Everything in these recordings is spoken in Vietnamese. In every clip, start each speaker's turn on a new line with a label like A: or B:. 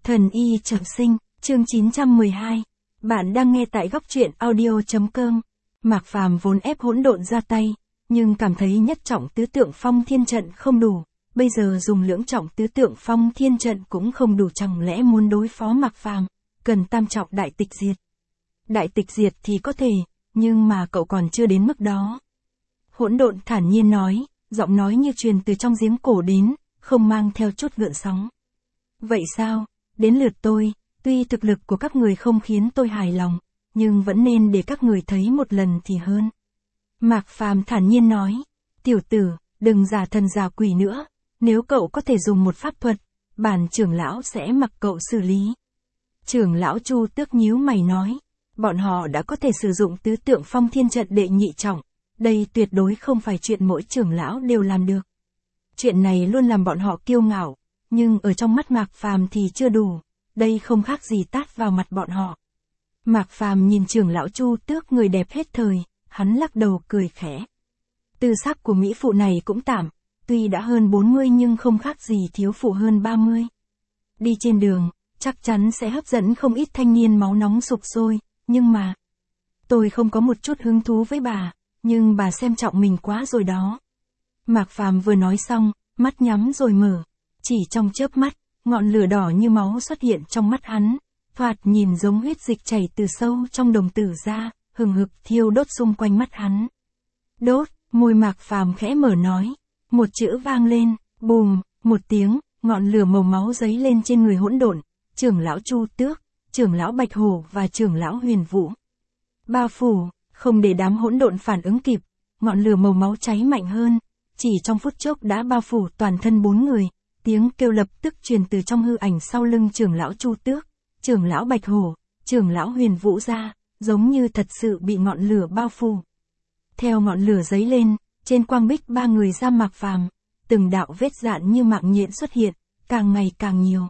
A: Thần y trọng sinh, chương 912. Bạn đang nghe tại góc truyện audio.com. Mạc Phàm vốn ép hỗn độn ra tay, nhưng cảm thấy nhất trọng tứ tượng phong thiên trận không đủ, bây giờ dùng lưỡng trọng tứ tượng phong thiên trận cũng không đủ, chẳng lẽ muốn đối phó Mạc Phàm, cần tam trọng đại tịch diệt. Đại tịch diệt thì có thể, nhưng mà cậu còn chưa đến mức đó. Hỗn độn thản nhiên nói, giọng nói như truyền từ trong giếng cổ đến, không mang theo chút gợn sóng. Vậy sao, đến lượt tôi, tuy thực lực của các người không khiến tôi hài lòng, nhưng vẫn nên để các người thấy một lần thì hơn. Mạc Phàm thản nhiên nói, tiểu tử, đừng giả thần giả quỷ nữa, nếu cậu có thể dùng một pháp thuật, bản trưởng lão sẽ mặc cậu xử lý. Trưởng lão Chu Tước nhíu mày nói, bọn họ đã có thể sử dụng tứ tượng phong thiên trận đệ nhị trọng, đây tuyệt đối không phải chuyện mỗi trưởng lão đều làm được. Chuyện này luôn làm bọn họ kiêu ngạo, nhưng ở trong mắt Mạc Phàm thì chưa đủ, đây không khác gì tát vào mặt bọn họ. Mạc Phàm nhìn trưởng lão Chu Tước người đẹp hết thời, hắn lắc đầu cười khẽ. Tư sắc của mỹ phụ này cũng tạm, tuy đã hơn 40 nhưng không khác gì thiếu phụ hơn 30. Đi trên đường, chắc chắn sẽ hấp dẫn không ít thanh niên máu nóng sục sôi, nhưng mà... Tôi không có một chút hứng thú với bà, nhưng bà xem trọng mình quá rồi đó. Mạc Phàm vừa nói xong, mắt nhắm rồi mở. Chỉ trong chớp mắt, ngọn lửa đỏ như máu xuất hiện trong mắt hắn, thoạt nhìn giống huyết dịch chảy từ sâu trong đồng tử ra, hừng hực thiêu đốt xung quanh mắt hắn. Đốt, môi Mạc Phàm khẽ mở nói, một chữ vang lên, bùm, một tiếng, ngọn lửa màu máu giấy lên trên người hỗn độn, trưởng lão Chu Tước, trưởng lão Bạch Hổ và trưởng lão Huyền Vũ. Bao phủ, không để đám hỗn độn phản ứng kịp, ngọn lửa màu máu cháy mạnh hơn, chỉ trong phút chốc đã bao phủ toàn thân bốn người. Tiếng kêu lập tức truyền từ trong hư ảnh sau lưng trưởng lão Chu Tước, trưởng lão Bạch Hổ, trưởng lão Huyền Vũ ra, giống như thật sự bị ngọn lửa bao phủ. Theo ngọn lửa giấy lên, trên quang bích ba người ra Mạc Phàm, từng đạo vết dạn như mạng nhện xuất hiện, càng ngày càng nhiều.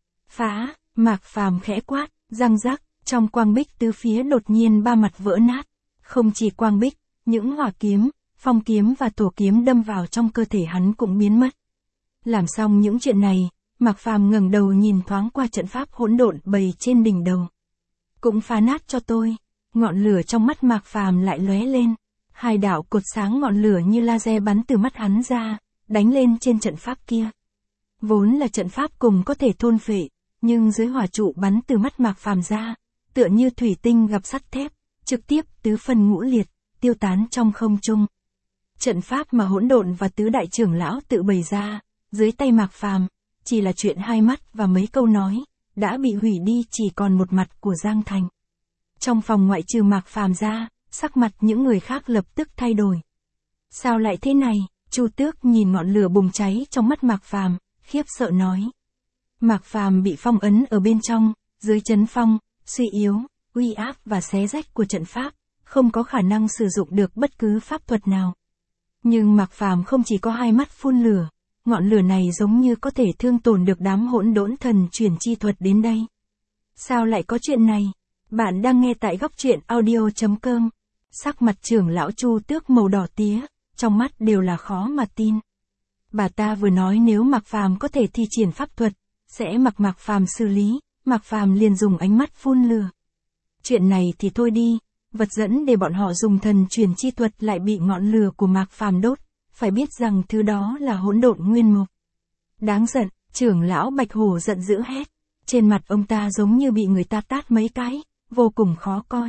A: Phá, Mạc Phàm khẽ quát, răng rắc, trong quang bích tứ phía đột nhiên ba mặt vỡ nát. Không chỉ quang bích, những hỏa kiếm, phong kiếm và thổ kiếm đâm vào trong cơ thể hắn cũng biến mất. Làm xong những chuyện này, Mạc Phàm ngẩng đầu nhìn thoáng qua trận pháp hỗn độn bày trên đỉnh đầu. Cũng phá nát cho tôi. Ngọn lửa trong mắt Mạc Phàm lại lóe lên. Hai đạo cột sáng ngọn lửa như laser bắn từ mắt hắn ra, đánh lên trên trận pháp kia. Vốn là trận pháp cùng có thể thôn phệ, nhưng dưới hỏa trụ bắn từ mắt Mạc Phàm ra, tựa như thủy tinh gặp sắt thép, trực tiếp tứ phân ngũ liệt, tiêu tán trong không trung. Trận pháp mà hỗn độn và tứ đại trưởng lão tự bày ra, dưới tay Mạc Phàm, chỉ là chuyện hai mắt và mấy câu nói, đã bị hủy đi, chỉ còn một mặt của Giang Thành. Trong phòng ngoại trừ Mạc Phàm ra, sắc mặt những người khác lập tức thay đổi. Sao lại thế này? Chu Tước nhìn ngọn lửa bùng cháy trong mắt Mạc Phàm, khiếp sợ nói. Mạc Phàm bị phong ấn ở bên trong, dưới chấn phong, suy yếu, uy áp và xé rách của trận pháp, không có khả năng sử dụng được bất cứ pháp thuật nào. Nhưng Mạc Phàm không chỉ có hai mắt phun lửa, ngọn lửa này giống như có thể thương tổn được đám hỗn độn thần chuyển chi thuật đến đây. Sao lại có chuyện này? Bạn đang nghe tại góc truyện audio.com. Sắc mặt trưởng lão Chu Tước màu đỏ tía, trong mắt đều là khó mà tin. Bà ta vừa nói nếu Mạc Phàm có thể thi triển pháp thuật, sẽ mặc Mạc Phàm xử lý, Mạc Phàm liền dùng ánh mắt phun lửa. Chuyện này thì thôi đi, vật dẫn để bọn họ dùng thần truyền chi thuật lại bị ngọn lửa của Mạc Phàm đốt, phải biết rằng thứ đó là hỗn độn nguyên mộc. Đáng giận, trưởng lão Bạch Hổ giận dữ hét, trên mặt ông ta giống như bị người ta tát mấy cái, vô cùng khó coi.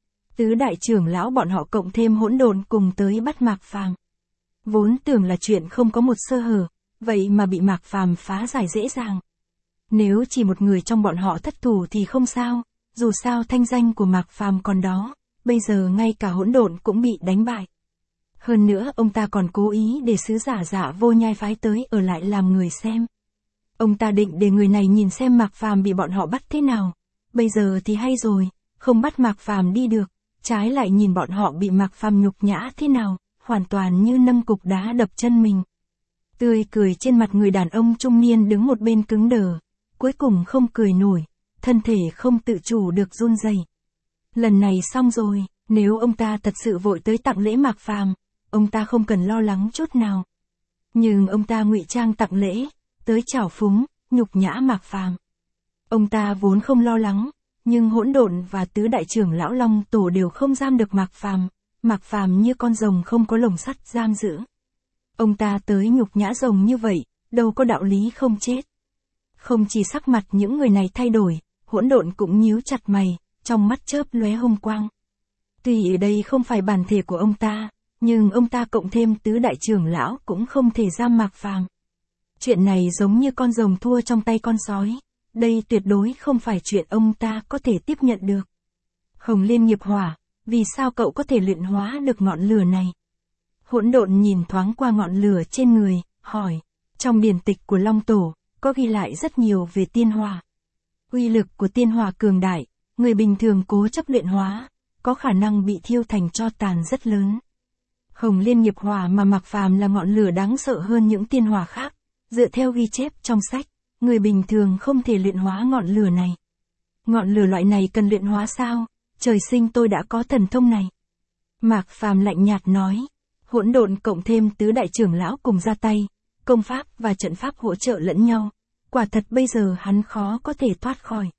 A: Tứ đại trưởng lão bọn họ cộng thêm hỗn độn cùng tới bắt Mạc Phàm. Vốn tưởng là chuyện không có một sơ hở, vậy mà bị Mạc Phàm phá giải dễ dàng. Nếu chỉ một người trong bọn họ thất thủ thì không sao, dù sao thanh danh của Mạc Phàm còn đó, bây giờ ngay cả hỗn độn cũng bị đánh bại. Hơn nữa ông ta còn cố ý để sứ giả Dạ Vô Nhai phái tới ở lại làm người xem. Ông ta định để người này nhìn xem Mạc Phàm bị bọn họ bắt thế nào. Bây giờ thì hay rồi, không bắt Mạc Phàm đi được, trái lại nhìn bọn họ bị Mạc Phàm nhục nhã thế nào, hoàn toàn như nâng cục đá đập chân mình. Tươi cười trên mặt người đàn ông trung niên đứng một bên cứng đờ, cuối cùng không cười nổi, thân thể không tự chủ được run rẩy. Lần này xong rồi, nếu ông ta thật sự vội tới tặng lễ Mạc Phàm, ông ta không cần lo lắng chút nào. Nhưng ông ta ngụy trang tặng lễ, tới trào phúng, nhục nhã Mạc Phàm. Ông ta vốn không lo lắng, nhưng hỗn độn và tứ đại trưởng lão Long Tổ đều không giam được Mạc Phàm. Mạc Phàm như con rồng không có lồng sắt giam giữ. Ông ta tới nhục nhã rồng như vậy, đâu có đạo lý không chết. Không chỉ sắc mặt những người này thay đổi, hỗn độn cũng nhíu chặt mày, trong mắt chớp lóe hung quang. Tuy ở đây không phải bản thể của ông ta, nhưng ông ta cộng thêm tứ đại trưởng lão cũng không thể giam Mạc Phàm. Chuyện này giống như con rồng thua trong tay con sói. Đây tuyệt đối không phải chuyện ông ta có thể tiếp nhận được. Hồng Liên nghiệp hỏa, vì sao cậu có thể luyện hóa được ngọn lửa này? Hỗn độn nhìn thoáng qua ngọn lửa trên người, hỏi. Trong điển tịch của Long Tổ, có ghi lại rất nhiều về tiên hỏa. Uy lực của tiên hỏa cường đại, người bình thường cố chấp luyện hóa, có khả năng bị thiêu thành tro tàn rất lớn. Hồng Liên nghiệp hỏa mà Mạc Phàm là ngọn lửa đáng sợ hơn những tiên hỏa khác. Dựa theo ghi chép trong sách, người bình thường không thể luyện hóa ngọn lửa này. Ngọn lửa loại này cần luyện hóa sao? Trời sinh tôi đã có thần thông này. Mạc Phàm lạnh nhạt nói. Hỗn độn cộng thêm tứ đại trưởng lão cùng ra tay, công pháp và trận pháp hỗ trợ lẫn nhau. Quả thật bây giờ hắn khó có thể thoát khỏi.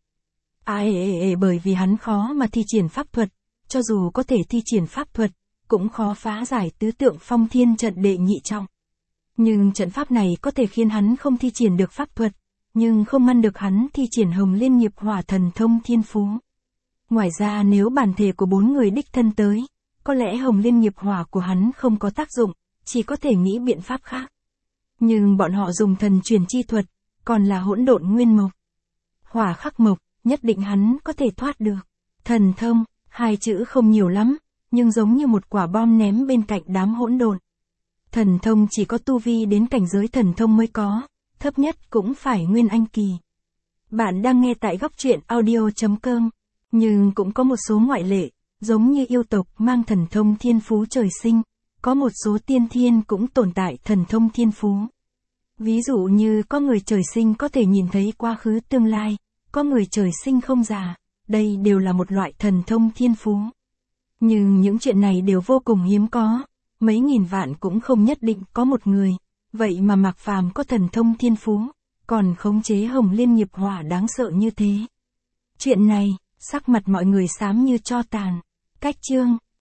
A: Bởi vì hắn khó mà thi triển pháp thuật, cho dù có thể thi triển pháp thuật, cũng khó phá giải tứ tượng phong thiên trận đệ nhị trọng. Nhưng trận pháp này có thể khiến hắn không thi triển được pháp thuật, nhưng không ngăn được hắn thi triển Hồng Liên nghiệp hỏa thần thông thiên phú. Ngoài ra nếu bản thể của 4 người đích thân tới, có lẽ Hồng Liên nghiệp hỏa của hắn không có tác dụng, chỉ có thể nghĩ biện pháp khác. Nhưng bọn họ dùng thần truyền chi thuật, còn là hỗn độn nguyên mộc. Hỏa khắc mộc, nhất định hắn có thể thoát được. Thần thông, hai chữ không nhiều lắm, nhưng giống như một quả bom ném bên cạnh đám hỗn độn. Thần thông chỉ có tu vi đến cảnh giới thần thông mới có, thấp nhất cũng phải nguyên anh kỳ. Bạn đang nghe tại góc truyện audio.com, nhưng cũng có một số ngoại lệ, giống như yêu tộc mang thần thông thiên phú trời sinh, có một số tiên thiên cũng tồn tại thần thông thiên phú. Ví dụ như có người trời sinh có thể nhìn thấy quá khứ tương lai, có người trời sinh không già, đây đều là một loại thần thông thiên phú. Nhưng những chuyện này đều vô cùng hiếm có. Mấy nghìn vạn cũng không nhất định có một người, vậy mà Mạc Phàm có thần thông thiên phú, còn khống chế Hồng Liên nghiệp hỏa đáng sợ như thế. Chuyện này, sắc mặt mọi người xám như tro tàn. Cách chương